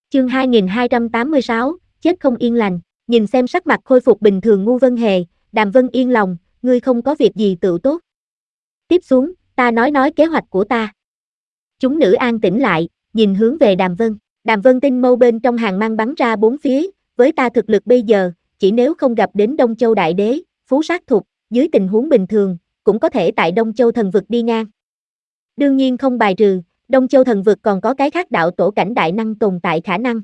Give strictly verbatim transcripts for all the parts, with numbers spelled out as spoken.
Chương hai nghìn hai trăm tám mươi sáu, chết không yên lành. Nhìn xem sắc mặt khôi phục bình thường Ngu Vân Hề, Đàm Vân yên lòng, ngươi không có việc gì tự tốt. Tiếp xuống, ta nói nói kế hoạch của ta. Chúng nữ an tĩnh lại, nhìn hướng về Đàm Vân. Đàm Vân tinh mâu bên trong hàng mang bắn ra bốn phía, với ta thực lực bây giờ, chỉ nếu không gặp đến Đông Châu Đại Đế, Phú Sát Thục, dưới tình huống bình thường, cũng có thể tại Đông Châu Thần Vực đi ngang. Đương nhiên không bài trừ, Đông Châu Thần Vực còn có cái khác đạo tổ cảnh đại năng tồn tại khả năng.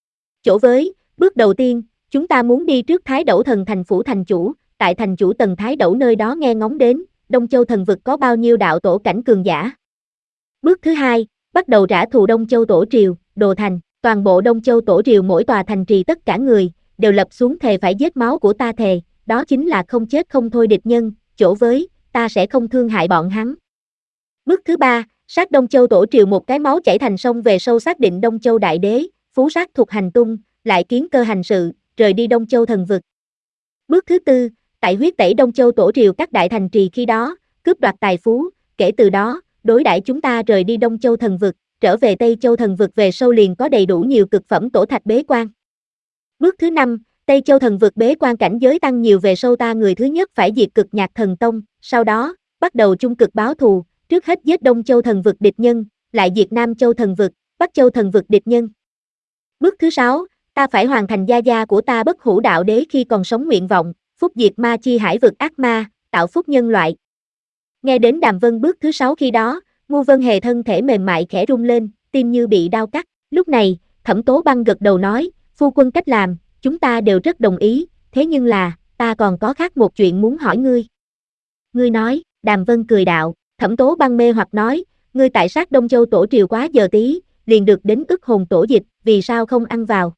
Chỗ với, bước đầu tiên, chúng ta muốn đi trước Thái Đẩu Thần Thành phủ thành chủ, tại thành chủ tầng Thái Đẩu nơi đó nghe ngóng đến, Đông Châu Thần Vực có bao nhiêu đạo tổ cảnh cường giả. Bước thứ hai, bắt đầu trả thù Đông Châu Tổ Triều, Đồ Thành, toàn bộ Đông Châu Tổ Triều mỗi tòa thành trì tất cả người, đều lập xuống thề phải giết máu của ta thề, đó chính là không chết không thôi địch nhân, chỗ với, ta sẽ không thương hại bọn hắn. Bước thứ ba, sát Đông Châu Tổ Triều một cái máu chảy thành sông về sâu xác định Đông Châu Đại Đế, Phú Sát thuộc hành tung, lại kiến cơ hành sự, rời đi Đông Châu Thần Vực. Bước thứ tư, tại huyết tẩy Đông Châu Tổ Triều các đại thành trì khi đó, cướp đoạt tài phú, kể từ đó, đối đãi chúng ta rời đi Đông Châu Thần Vực, trở về Tây Châu Thần Vực về sâu liền có đầy đủ nhiều cực phẩm tổ thạch bế quan. Bước thứ năm, Tây Châu Thần Vực bế quan cảnh giới tăng nhiều về sâu ta người thứ nhất phải diệt Cực Nhạc Thần Tông, sau đó, bắt đầu chung cực báo thù, trước hết giết Đông Châu Thần Vực địch nhân, lại diệt Nam Châu Thần Vực, Bắc Châu Thần Vực địch nhân. Bước thứ sáu, ta phải hoàn thành gia gia của ta Bất Hủ Đạo Đế khi còn sống nguyện vọng, phúc diệt ma chi hải vực ác ma, tạo phúc nhân loại. Nghe đến Đàm Vân bước thứ sáu khi đó, Ngu Vân Hề thân thể mềm mại khẽ rung lên, tim như bị đau cắt. Lúc này, Thẩm Tố Băng gật đầu nói, phu quân cách làm, chúng ta đều rất đồng ý, thế nhưng là, ta còn có khác một chuyện muốn hỏi ngươi. Ngươi nói, Đàm Vân cười đạo, Thẩm Tố Băng mê hoặc nói, ngươi tại sát Đông Châu Tổ Triều quá giờ tí, liền được đến ức hồn tổ dịch, vì sao không ăn vào?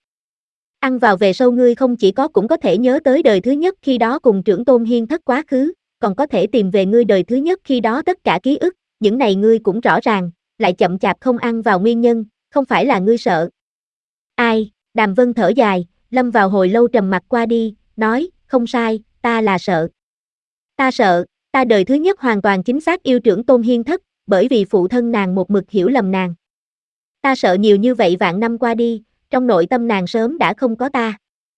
Ăn vào về sâu ngươi không chỉ có cũng có thể nhớ tới đời thứ nhất khi đó cùng trưởng tôn hiên thất quá khứ, còn có thể tìm về ngươi đời thứ nhất khi đó tất cả ký ức, những này ngươi cũng rõ ràng, lại chậm chạp không ăn vào nguyên nhân, không phải là ngươi sợ. Ai, Đàm Vân thở dài, lâm vào hồi lâu trầm mặc qua đi, nói, không sai, ta là sợ. Ta sợ, ta đời thứ nhất hoàn toàn chính xác yêu trưởng tôn hiên thất, bởi vì phụ thân nàng một mực hiểu lầm nàng. Ta sợ nhiều như vậy vạn năm qua đi, trong nội tâm nàng sớm đã không có ta.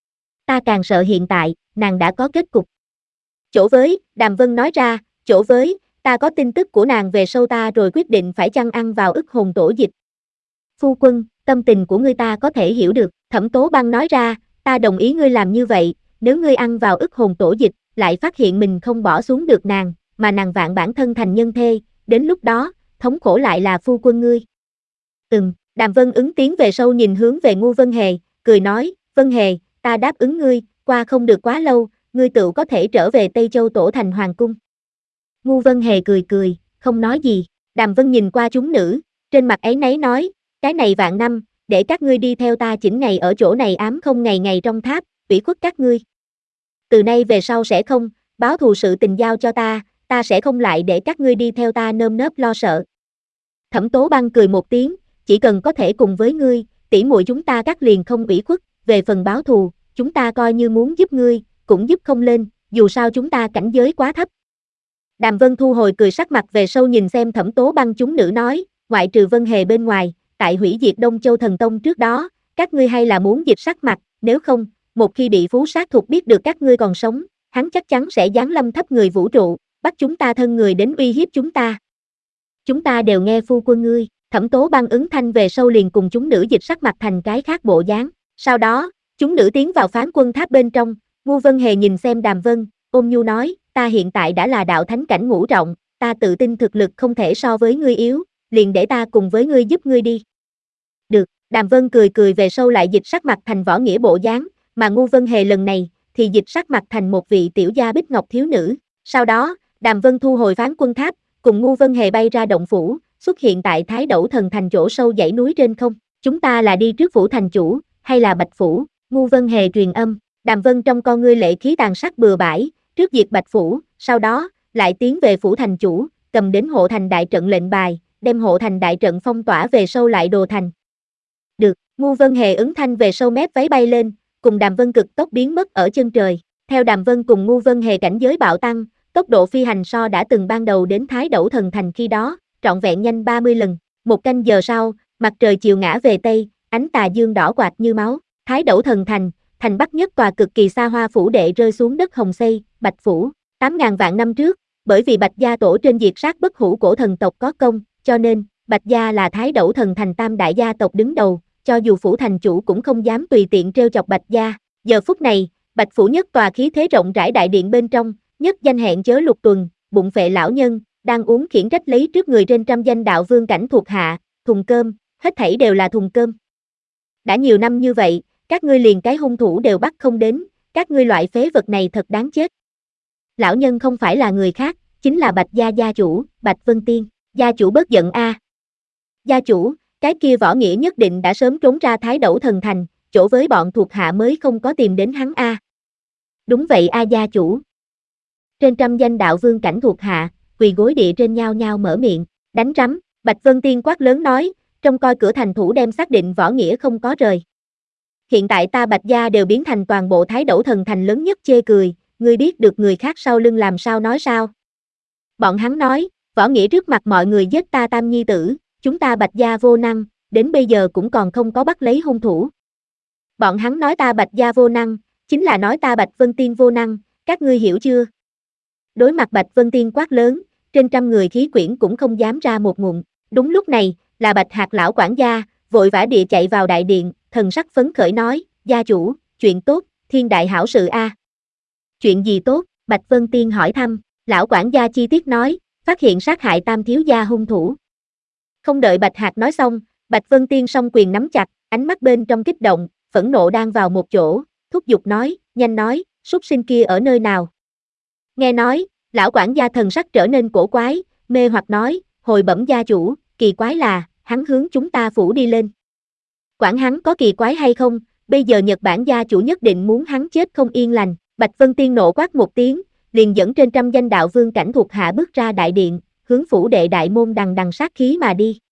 Ta càng sợ hiện tại, nàng đã có kết cục. Chỗ với, Đàm Vân nói ra, chỗ với, ta có tin tức của nàng về sâu ta rồi quyết định phải chăng ăn vào ức hồn tổ dịch. Phu quân, tâm tình của ngươi ta có thể hiểu được, Thẩm Tố Băng nói ra, ta đồng ý ngươi làm như vậy, nếu ngươi ăn vào ức hồn tổ dịch, lại phát hiện mình không bỏ xuống được nàng, mà nàng vạn bản thân thành nhân thê, đến lúc đó, thống khổ lại là phu quân ngươi. Ừm, Đàm Vân ứng tiếng về sâu nhìn hướng về Ngu Vân Hề, cười nói, Vân Hề, ta đáp ứng ngươi, qua không được quá lâu, ngươi tự có thể trở về Tây Châu Tổ Thành Hoàng Cung. Ngu Vân Hề cười cười, không nói gì, Đàm Vân nhìn qua chúng nữ, trên mặt ấy nấy nói, cái này vạn năm, để các ngươi đi theo ta chỉnh ngày ở chỗ này ám không ngày ngày trong tháp, ủy khuất các ngươi. Từ nay về sau sẽ không, báo thù sự tình giao cho ta, ta sẽ không lại để các ngươi đi theo ta nơm nớp lo sợ. Thẩm Tố Băng cười một tiếng, chỉ cần có thể cùng với ngươi, tỷ muội chúng ta cắt liền không ủy khuất, về phần báo thù, chúng ta coi như muốn giúp ngươi, cũng giúp không lên, dù sao chúng ta cảnh giới quá thấp. Đàm Vân thu hồi cười sắc mặt về sâu nhìn xem Thẩm Tố Băng chúng nữ nói, ngoại trừ Vân Hề bên ngoài, tại hủy diệt Đông Châu Thần Tông trước đó, các ngươi hay là muốn dịch sắc mặt, nếu không, một khi bị Phú Sát Thục biết được các ngươi còn sống, hắn chắc chắn sẽ giáng lâm thấp người vũ trụ, bắt chúng ta thân người đến uy hiếp chúng ta. Chúng ta đều nghe phu quân ngươi, Thẩm Tố Băng ứng thanh về sâu liền cùng chúng nữ dịch sắc mặt thành cái khác bộ dáng. Sau đó, chúng nữ tiến vào phán quân tháp bên trong, Ngu Vân Hề nhìn xem Đàm Vân, ôm nhu nói, ta hiện tại đã là đạo thánh cảnh ngũ trọng, ta tự tin thực lực không thể so với ngươi yếu, liền để ta cùng với ngươi giúp ngươi đi. Được, Đàm Vân cười cười về sâu lại dịch sắc mặt thành võ nghĩa bộ dáng, mà Ngu Vân Hề lần này, thì dịch sắc mặt thành một vị tiểu gia bích ngọc thiếu nữ. Sau đó, Đàm Vân thu hồi phán quân tháp, cùng Ngu Vân Hề bay ra động phủ, xuất hiện tại Thái Đẩu Thần Thành chỗ sâu dãy núi trên không. Chúng ta là đi trước phủ thành chủ, hay là Bạch Phủ? Ngu Vân Hề truyền âm, Đàm Vân trong con ngươi lệ khí tàn sắc bừa bãi, trước diệt Bạch Phủ, sau đó, lại tiến về phủ thành chủ, cầm đến hộ thành đại trận lệnh bài, đem hộ thành đại trận phong tỏa về sâu lại Đồ Thành. Được, Ngu Vân Hề ứng thanh về sâu mép váy bay lên, cùng Đàm Vân cực tốc biến mất ở chân trời. Theo Đàm Vân cùng Ngu Vân Hề cảnh giới bạo tăng, tốc độ phi hành so đã từng ban đầu đến Thái Đẩu Thần Thành khi đó, trọn vẹn nhanh ba mươi lần. Một canh giờ sau, mặt trời chiều ngã về Tây, ánh tà dương đỏ quạt như máu. Thái Đẩu Thần Thành, thành bắc nhất tòa cực kỳ xa hoa phủ đệ rơi xuống đất Hồng Xây, Bạch Phủ. Tám ngàn vạn năm trước, bởi vì Bạch gia tổ trên diệt sát bất hủ cổ thần tộc có công, cho nên, Bạch gia là Thái Đẩu Thần Thành tam đại gia tộc đứng đầu, cho dù phủ thành chủ cũng không dám tùy tiện trêu chọc Bạch gia. Giờ phút này, Bạch Phủ nhất tòa khí thế rộng rãi đại điện bên trong, nhất danh hẹn chớ lục tuần, bụng phệ lão nhân, đang uống khiển trách lấy trước người trên trăm danh đạo vương cảnh thuộc hạ, thùng cơm, hết thảy đều là thùng cơm. Đã nhiều năm như vậy, các ngươi liền cái hung thủ đều bắt không đến, các ngươi loại phế vật này thật đáng chết. Lão nhân không phải là người khác, chính là Bạch gia gia chủ, Bạch Vân Tiên. Gia chủ bớt giận a. Gia chủ, cái kia Võ Nghĩa nhất định đã sớm trốn ra Thái Đẩu Thần Thành, chỗ với bọn thuộc hạ mới không có tìm đến hắn a. Đúng vậy a gia chủ. Trên trăm danh đạo vương cảnh thuộc hạ, quỳ gối địa trên nhao nhao mở miệng, đánh rắm, Bạch Vân Tiên quát lớn nói, trông coi cửa thành thủ đem xác định Võ Nghĩa không có rời. Hiện tại ta Bạch gia đều biến thành toàn bộ Thái Đẩu Thần Thành lớn nhất chê cười, ngươi biết được người khác sau lưng làm sao nói sao? Bọn hắn nói, Võ Nghĩa trước mặt mọi người giết ta tam nhi tử, chúng ta Bạch gia vô năng, đến bây giờ cũng còn không có bắt lấy hung thủ. Bọn hắn nói ta Bạch gia vô năng, chính là nói ta Bạch Vân Tiên vô năng, các ngươi hiểu chưa? Đối mặt Bạch Vân Tiên quát lớn, trên trăm người khí quyển cũng không dám ra một ngụm. Đúng lúc này, là Bạch Hạc lão quản gia, vội vã địa chạy vào đại điện, thần sắc phấn khởi nói, gia chủ, chuyện tốt, thiên đại hảo sự a. Chuyện gì tốt? Bạch Vân Tiên hỏi thăm, lão quản gia chi tiết nói, phát hiện sát hại tam thiếu gia hung thủ. Không đợi Bạch Hạc nói xong, Bạch Vân Tiên song quyền nắm chặt, ánh mắt bên trong kích động, phẫn nộ đang vào một chỗ, thúc giục nói, nhanh nói, súc sinh kia ở nơi nào? Nghe nói, lão quản gia thần sắc trở nên cổ quái, mê hoặc nói, hồi bẩm gia chủ, kỳ quái là, hắn hướng chúng ta phủ đi lên. Quản hắn có kỳ quái hay không, bây giờ Nhật Bản gia chủ nhất định muốn hắn chết không yên lành. Bạch Vân Tiên nộ quát một tiếng, liền dẫn trên trăm danh đạo vương cảnh thuộc hạ bước ra đại điện, hướng phủ đệ đại môn đằng đằng sát khí mà đi.